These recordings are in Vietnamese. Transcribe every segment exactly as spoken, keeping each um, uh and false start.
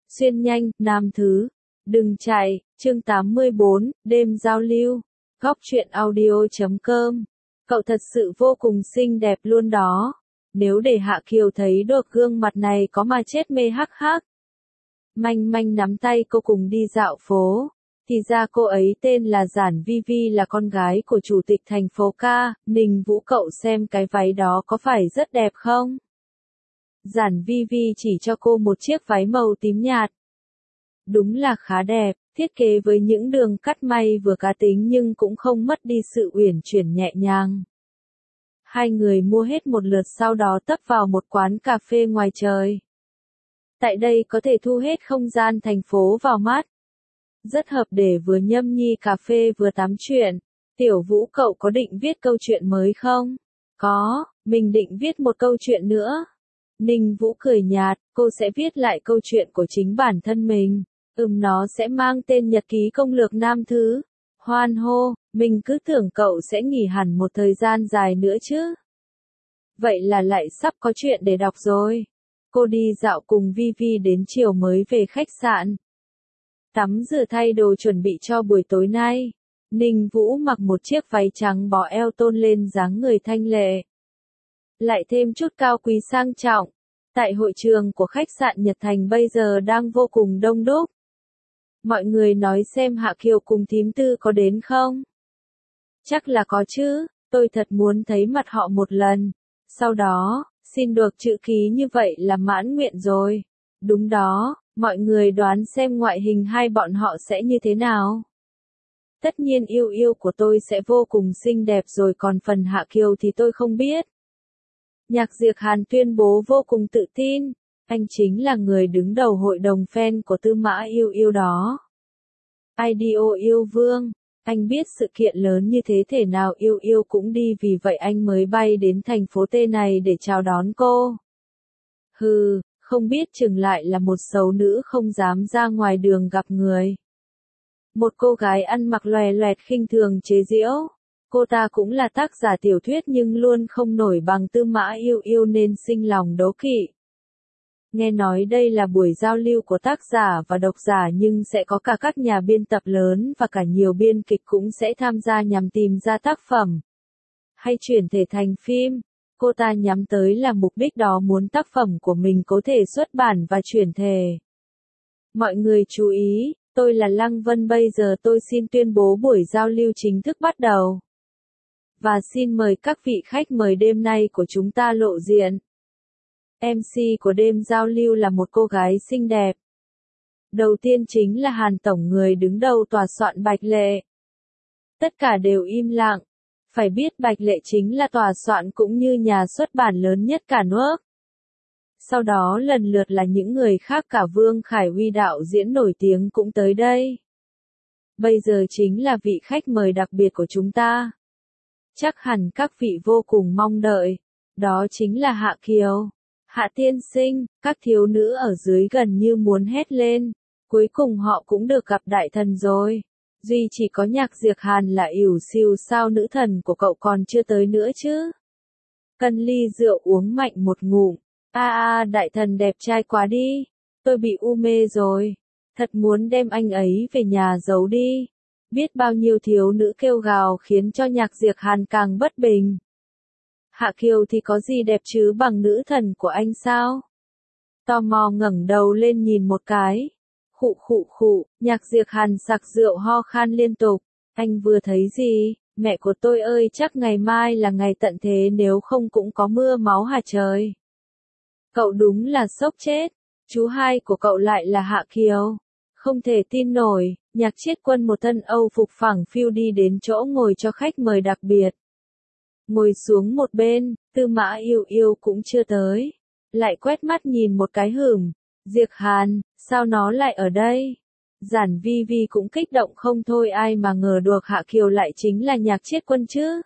Xuyên nhanh, nam thứ. Đừng chạy, chương tám mươi bốn, đêm giao lưu. Góc truyện audio chấm com. Cậu thật sự vô cùng xinh đẹp luôn đó. Nếu để Hạ Kiều thấy được gương mặt này có mà chết mê hắc hắc. Manh manh nắm tay cô cùng đi dạo phố. Thì ra cô ấy tên là Giản Vi Vi, là con gái của chủ tịch thành phố ca, Ninh Vũ. Cậu xem cái váy đó có phải rất đẹp không? Giản Vi Vi chỉ cho cô một chiếc váy màu tím nhạt. Đúng là khá đẹp, thiết kế với những đường cắt may vừa cá tính nhưng cũng không mất đi sự uyển chuyển nhẹ nhàng. Hai người mua hết một lượt, sau đó tấp vào một quán cà phê ngoài trời. Tại đây có thể thu hết không gian thành phố vào mắt. Rất hợp để vừa nhâm nhi cà phê vừa tám chuyện. Tiểu Vũ, cậu có định viết câu chuyện mới không? Có, mình định viết một câu chuyện nữa. Ninh Vũ cười nhạt, cô sẽ viết lại câu chuyện của chính bản thân mình. Ừm, nó sẽ mang tên Nhật ký công lược nam thứ. Hoan hô, mình cứ tưởng cậu sẽ nghỉ hẳn một thời gian dài nữa chứ. Vậy là lại sắp có chuyện để đọc rồi. Cô đi dạo cùng Vi Vi đến chiều mới về khách sạn. Tắm rửa thay đồ chuẩn bị cho buổi tối nay. Ninh Vũ mặc một chiếc váy trắng bó eo tôn lên dáng người thanh lệ. Lại thêm chút cao quý sang trọng. Tại hội trường của khách sạn Nhật Thành bây giờ đang vô cùng đông đúc. Mọi người nói xem Hạ Kiều cùng thím Tư có đến không? Chắc là có chứ, tôi thật muốn thấy mặt họ một lần. Sau đó, xin được chữ ký như vậy là mãn nguyện rồi. Đúng đó, mọi người đoán xem ngoại hình hai bọn họ sẽ như thế nào. Tất nhiên yêu yêu của tôi sẽ vô cùng xinh đẹp rồi, còn phần Hạ Kiều thì tôi không biết. Nhạc Diệc Hàn tuyên bố vô cùng tự tin, anh chính là người đứng đầu hội đồng fan của Tư Mã Yêu Yêu đó. Idol yêu vương, anh biết sự kiện lớn như thế thể nào Yêu Yêu cũng đi, vì vậy anh mới bay đến thành phố T này để chào đón cô. Hừ, không biết chừng lại là một xấu nữ không dám ra ngoài đường gặp người. Một cô gái ăn mặc loè loẹt khinh thường chế giễu. Cô ta cũng là tác giả tiểu thuyết nhưng luôn không nổi bằng Tư Mã Yêu Yêu nên sinh lòng đố kỵ. Nghe nói đây là buổi giao lưu của tác giả và độc giả, nhưng sẽ có cả các nhà biên tập lớn và cả nhiều biên kịch cũng sẽ tham gia nhằm tìm ra tác phẩm hay chuyển thể thành phim. Cô ta nhắm tới là mục đích đó, muốn tác phẩm của mình có thể xuất bản và chuyển thể. Mọi người chú ý, tôi là Lăng Vân, bây giờ tôi xin tuyên bố buổi giao lưu chính thức bắt đầu. Và xin mời các vị khách mời đêm nay của chúng ta lộ diện. em xê của đêm giao lưu là một cô gái xinh đẹp. Đầu tiên chính là Hàn Tổng, người đứng đầu tòa soạn Bạch Lệ. Tất cả đều im lặng. Phải biết Bạch Lệ chính là tòa soạn cũng như nhà xuất bản lớn nhất cả nước. Sau đó lần lượt là những người khác, cả Vương Khải Huy đạo diễn nổi tiếng cũng tới đây. Bây giờ chính là vị khách mời đặc biệt của chúng ta. Chắc hẳn các vị vô cùng mong đợi. Đó chính là Hạ Kiều. Hạ tiên sinh, các thiếu nữ ở dưới gần như muốn hét lên. Cuối cùng họ cũng được gặp đại thần rồi. Duy chỉ có Nhạc Diệc Hàn là ỉu xìu, sao nữ thần của cậu còn chưa tới nữa chứ? Cân ly rượu uống mạnh một ngụm. A a, đại thần đẹp trai quá đi. Tôi bị u mê rồi. Thật muốn đem anh ấy về nhà giấu đi. Biết bao nhiêu thiếu nữ kêu gào khiến cho Nhạc Diệc Hàn càng bất bình. Hạ Kiều thì có gì đẹp chứ bằng nữ thần của anh sao? Tò mò ngẩng đầu lên nhìn một cái. Khụ khụ khụ, Nhạc Diệc Hàn sặc rượu ho khan liên tục. Anh vừa thấy gì? Mẹ của tôi ơi, chắc ngày mai là ngày tận thế, nếu không cũng có mưa máu hả trời. Cậu đúng là sốc chết. Chú hai của cậu lại là Hạ Kiều. Không thể tin nổi. Nhạc Chiết Quân một thân Âu phục phẳng phiu đi đến chỗ ngồi cho khách mời đặc biệt. Ngồi xuống một bên, Tư Mã Yêu Yêu cũng chưa tới. Lại quét mắt nhìn một cái hửm. Diệc Hàn, sao nó lại ở đây? Giản Vi Vi cũng kích động không thôi, ai mà ngờ được Hạ Kiều lại chính là Nhạc Chiết Quân chứ.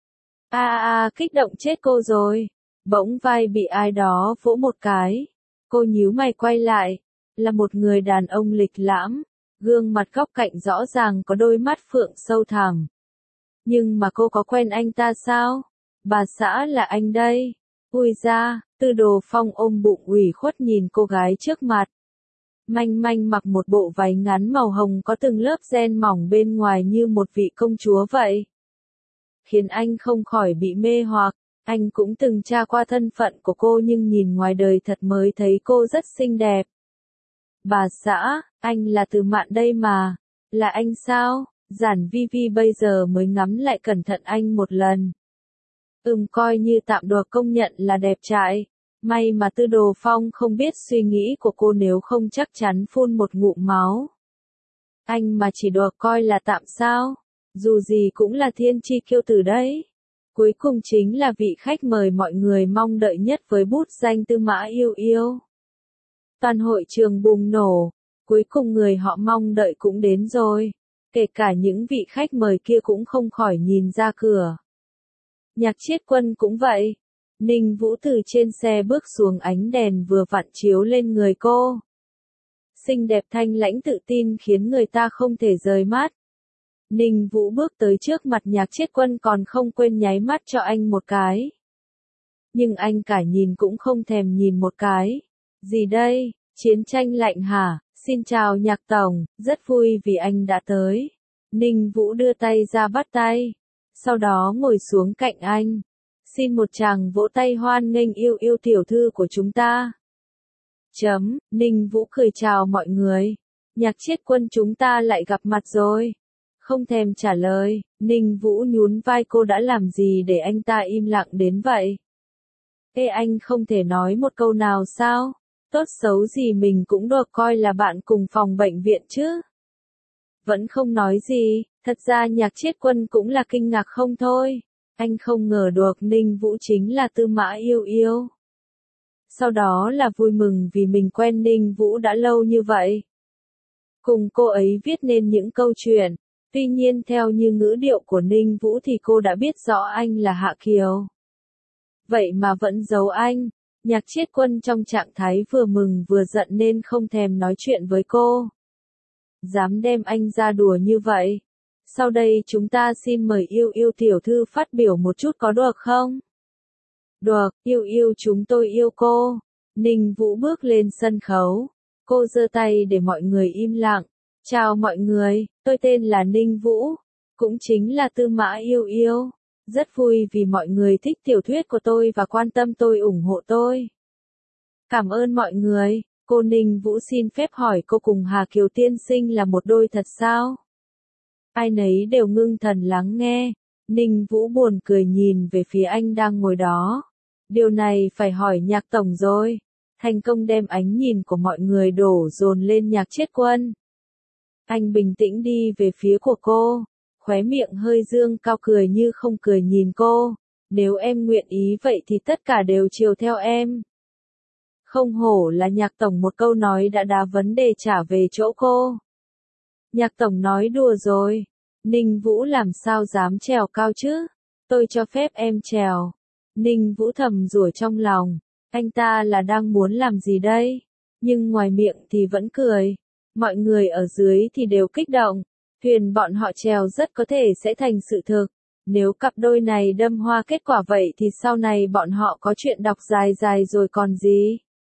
A a a, kích động chết cô rồi. Bỗng vai bị ai đó vỗ một cái. Cô nhíu mày quay lại. Là một người đàn ông lịch lãm. Gương mặt góc cạnh rõ ràng có đôi mắt phượng sâu thẳm. Nhưng mà cô có quen anh ta sao? Bà xã là anh đây. Ui da, Tư Đồ Phong ôm bụng ủy khuất nhìn cô gái trước mặt. Manh manh mặc một bộ váy ngắn màu hồng có từng lớp ren mỏng bên ngoài như một vị công chúa vậy. Khiến anh không khỏi bị mê hoặc, anh cũng từng tra qua thân phận của cô nhưng nhìn ngoài đời thật mới thấy cô rất xinh đẹp. Bà xã, anh là Từ Mạn đây mà, là anh sao? Giản Vi Vi bây giờ mới ngắm lại cẩn thận anh một lần. Ừm coi như tạm được công nhận là đẹp trai. May mà Tư Đồ Phong không biết suy nghĩ của cô nếu không chắc chắn phun một ngụm máu. Anh mà chỉ được coi là tạm sao? Dù gì cũng là thiên chi kiêu tử đấy. Cuối cùng chính là vị khách mời mọi người mong đợi nhất với bút danh Tư Mã Yêu Yêu. Toàn hội trường bùng nổ, cuối cùng người họ mong đợi cũng đến rồi. Kể cả những vị khách mời kia cũng không khỏi nhìn ra cửa. Nhạc Chiết Quân cũng vậy. Ninh Vũ từ trên xe bước xuống, ánh đèn vừa vặn chiếu lên người cô. Xinh đẹp thanh lãnh tự tin khiến người ta không thể rời mắt. Ninh Vũ bước tới trước mặt Nhạc Chiết Quân còn không quên nháy mắt cho anh một cái. Nhưng anh cả nhìn cũng không thèm nhìn một cái. Gì đây, chiến tranh lạnh hả? Xin chào Nhạc Tổng, rất vui vì anh đã tới. Ninh Vũ đưa tay ra bắt tay. Sau đó ngồi xuống cạnh anh. Xin một tràng vỗ tay hoan nghênh Yêu Yêu tiểu thư của chúng ta. Chấm, Ninh Vũ cười chào mọi người. Nhạc Chiết Quân chúng ta lại gặp mặt rồi. Không thèm trả lời, Ninh Vũ nhún vai, cô đã làm gì để anh ta im lặng đến vậy? Ê, anh không thể nói một câu nào sao? Tốt xấu gì mình cũng được coi là bạn cùng phòng bệnh viện chứ. Vẫn không nói gì, thật ra Nhạc Chiết Quân cũng là kinh ngạc không thôi. Anh không ngờ được Ninh Vũ chính là Tư Mã Yêu Yêu. Sau đó là vui mừng vì mình quen Ninh Vũ đã lâu như vậy. Cùng cô ấy viết nên những câu chuyện. Tuy nhiên theo như ngữ điệu của Ninh Vũ thì cô đã biết rõ anh là Hạ Kiều. Vậy mà vẫn giấu anh. Nhạc Chiết Quân trong trạng thái vừa mừng vừa giận nên không thèm nói chuyện với cô. Dám đem anh ra đùa như vậy. Sau đây chúng ta xin mời Yêu Yêu tiểu thư phát biểu một chút có được không? Được, Yêu Yêu chúng tôi yêu cô. Ninh Vũ bước lên sân khấu. Cô giơ tay để mọi người im lặng. Chào mọi người, tôi tên là Ninh Vũ. Cũng chính là Tư Mã Yêu Yêu. Rất vui vì mọi người thích tiểu thuyết của tôi và quan tâm tôi, ủng hộ tôi. Cảm ơn mọi người. Cô Ninh Vũ xin phép hỏi cô cùng Hà Kiều tiên sinh là một đôi thật sao? Ai nấy đều ngưng thần lắng nghe. Ninh Vũ buồn cười nhìn về phía anh đang ngồi đó. Điều này phải hỏi Nhạc Tổng rồi. Thành công đem ánh nhìn của mọi người đổ dồn lên Nhạc Chiết Quân. Anh bình tĩnh đi về phía của cô. Khóe miệng hơi dương cao, cười như không cười nhìn cô. Nếu em nguyện ý vậy thì tất cả đều chiều theo em. Không hổ là Nhạc Tổng, một câu nói đã đá vấn đề trả về chỗ cô. Nhạc Tổng nói đùa rồi. Ninh Vũ làm sao dám trèo cao chứ? Tôi cho phép em trèo. Ninh Vũ thầm rủa trong lòng. Anh ta là đang muốn làm gì đây? Nhưng ngoài miệng thì vẫn cười. Mọi người ở dưới thì đều kích động. Thuyền bọn họ trèo rất có thể sẽ thành sự thực. Nếu cặp đôi này đâm hoa kết quả vậy thì sau này bọn họ có chuyện đọc dài dài rồi còn gì.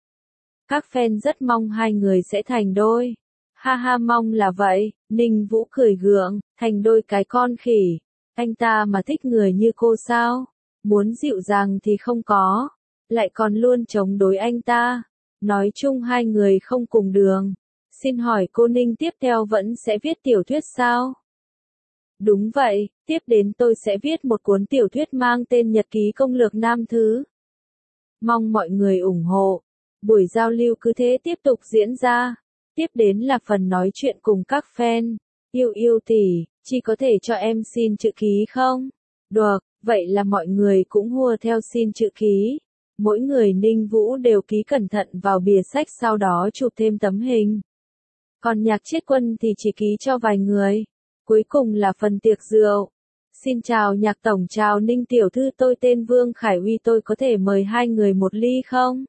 Các fan rất mong hai người sẽ thành đôi. Ha ha, mong là vậy. Ninh Vũ cười gượng, thành đôi cái con khỉ. Anh ta mà thích người như cô sao? Muốn dịu dàng thì không có. Lại còn luôn chống đối anh ta. Nói chung hai người không cùng đường. Xin hỏi cô Ninh tiếp theo vẫn sẽ viết tiểu thuyết sao? Đúng vậy, tiếp đến tôi sẽ viết một cuốn tiểu thuyết mang tên Nhật ký công lược nam thứ. Mong mọi người ủng hộ. Buổi giao lưu cứ thế tiếp tục diễn ra. Tiếp đến là phần nói chuyện cùng các fan. Yêu Yêu tỷ, chỉ có thể cho em xin chữ ký không? Được, vậy là mọi người cũng hùa theo xin chữ ký. Mỗi người Ninh Vũ đều ký cẩn thận vào bìa sách, sau đó chụp thêm tấm hình. Còn Nhạc Chiết Quân thì chỉ ký cho vài người. Cuối cùng là phần tiệc rượu. Xin chào Nhạc Tổng, chào Ninh tiểu thư, tôi tên Vương Khải Uy, tôi có thể mời hai người một ly không?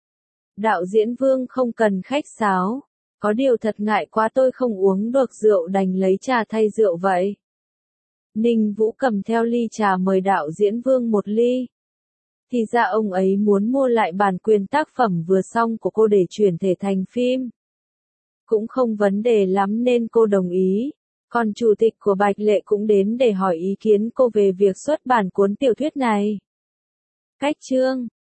Đạo diễn Vương không cần khách sáo. Có điều thật ngại quá, tôi không uống được rượu đành lấy trà thay rượu vậy. Ninh Vũ cầm theo ly trà mời đạo diễn Vương một ly. Thì ra ông ấy muốn mua lại bản quyền tác phẩm vừa xong của cô để chuyển thể thành phim. cũng không vấn đề lắm nên cô đồng ý. Còn chủ tịch của Bạch Lệ cũng đến để hỏi ý kiến cô về việc xuất bản cuốn tiểu thuyết này. Cách chương